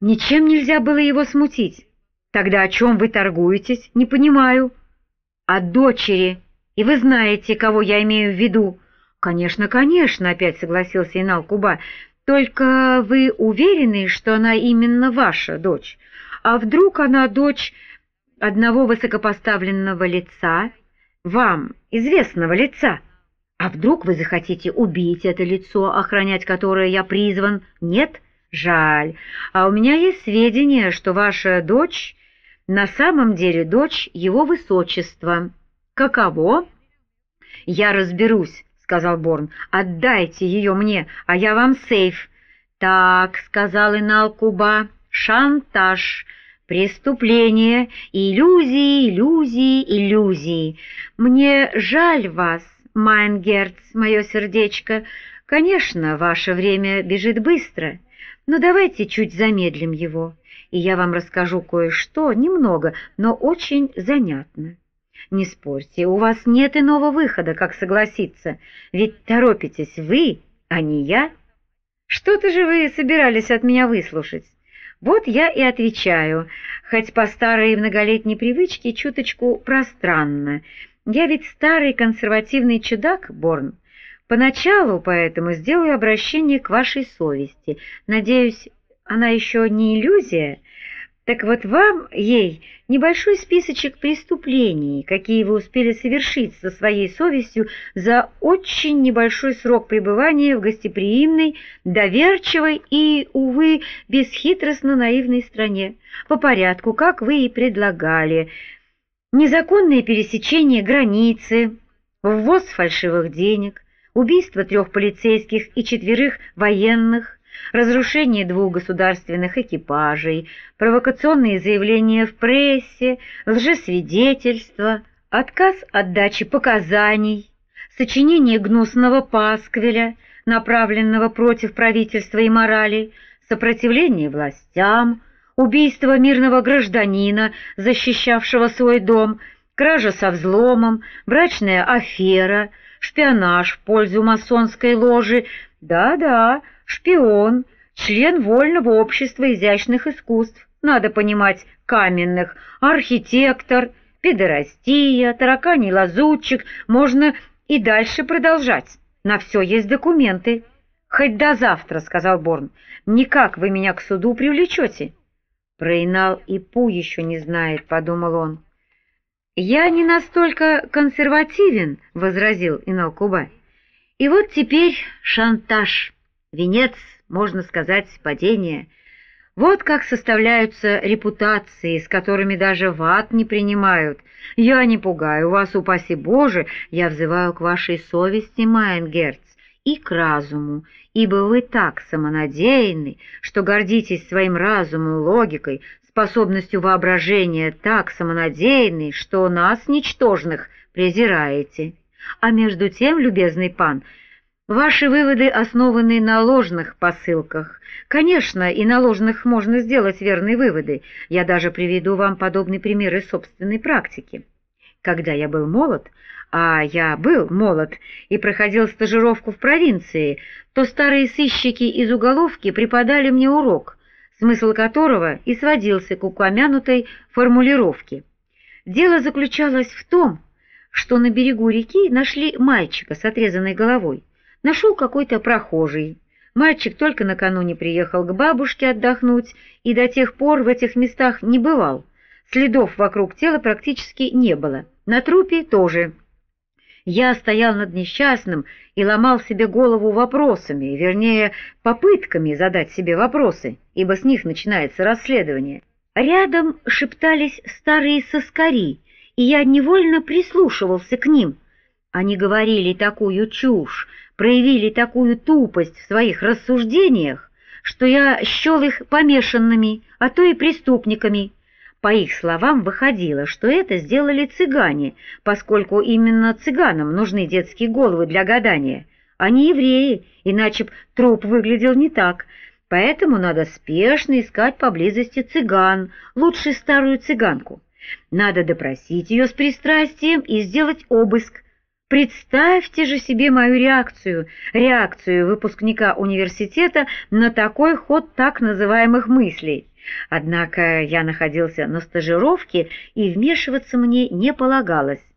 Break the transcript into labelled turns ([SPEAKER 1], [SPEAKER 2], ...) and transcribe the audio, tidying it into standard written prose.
[SPEAKER 1] Ничем нельзя было его смутить. Тогда о чем вы торгуетесь? Не понимаю. О дочери. И вы знаете, кого я имею в виду. Конечно, конечно, опять согласился Инал-Куба. Только вы уверены, что она именно ваша дочь? А вдруг она дочь одного высокопоставленного лица, вам известного лица? А вдруг вы захотите убить это лицо, охранять которое я призван? Нет? Жаль. А у меня есть сведения, что ваша дочь на самом деле дочь его высочества. Каково? Я разберусь, сказал Борн. Отдайте ее мне, а я вам сейф. Так, сказал Инал-Куба, шантаж, преступление, иллюзии, иллюзии, иллюзии. Мне жаль вас, Майнгерц, мое сердечко. Конечно, ваше время бежит быстро, но давайте чуть замедлим его, и я вам расскажу кое-что, немного, но очень занятно. Не спорьте, у вас нет иного выхода, как согласиться, ведь торопитесь вы, а не я. Что-то же вы собирались от меня выслушать? Вот я и отвечаю, хоть по старой многолетней привычке чуточку пространно. Я ведь старый консервативный чудак, Борн. Поначалу поэтому сделаю обращение к вашей совести. Надеюсь, она еще не иллюзия? Так вот вам, ей, небольшой списочек преступлений, какие вы успели совершить со своей совестью за очень небольшой срок пребывания в гостеприимной, доверчивой и, увы, бесхитростно-наивной стране. По порядку, как вы и предлагали. Незаконное пересечение границы, ввоз фальшивых денег, убийство 3 полицейских и 4 военных, разрушение 2 государственных экипажей, провокационные заявления в прессе, лжесвидетельства, отказ от дачи показаний, сочинение гнусного пасквиля, направленного против правительства и морали, сопротивление властям, убийство мирного гражданина, защищавшего свой дом, кража со взломом, брачная афера, шпионаж в пользу масонской ложи, да-да, шпион, член Вольного общества изящных искусств, надо понимать, каменных, архитектор, педерастия, тараканий лазутчик, можно и дальше продолжать. На все есть документы. Хоть до завтра, сказал Борн, никак вы меня к суду привлечете. Про Инал-Ипу еще не знает, подумал он. «Я не настолько консервативен», — возразил Инал-Куба. «И вот теперь шантаж, венец, можно сказать, падения. Вот как составляются репутации, с которыми даже в ад не принимают. Я не пугаю вас, упаси Боже, я взываю к вашей совести, Майнгерц, и к разуму, ибо вы так самонадеянны, что гордитесь своим разумом, логикой, способностью воображения, так самонадеянны, что нас, ничтожных, презираете. А между тем, любезный пан, ваши выводы основаны на ложных посылках. Конечно, и на ложных можно сделать верные выводы. Я даже приведу вам подобный пример из собственной практики. Когда я был молод, а я был молод и проходил стажировку в провинции, то старые сыщики из уголовки преподали мне урок, смысл которого и сводился к упомянутой формулировке. Дело заключалось в том, что на берегу реки нашли мальчика с отрезанной головой. Нашел какой-то прохожий. Мальчик только накануне приехал к бабушке отдохнуть и до тех пор в этих местах не бывал. Следов вокруг тела практически не было. На трупе тоже. Я стоял над несчастным и ломал себе голову вопросами, вернее, попытками задать себе вопросы, ибо с них начинается расследование. Рядом шептались старые соскари, и я невольно прислушивался к ним. Они говорили такую чушь, проявили такую тупость в своих рассуждениях, что я счел их помешанными, а то и преступниками. По их словам, выходило, что это сделали цыгане, поскольку именно цыганам нужны детские головы для гадания, а не евреи, иначе б труп выглядел не так. Поэтому надо спешно искать поблизости цыган, лучше старую цыганку. Надо допросить ее с пристрастием и сделать обыск, Представьте же себе мою реакцию выпускника университета на такой ход так называемых мыслей. Однако я находился на стажировке, и вмешиваться мне не полагалось.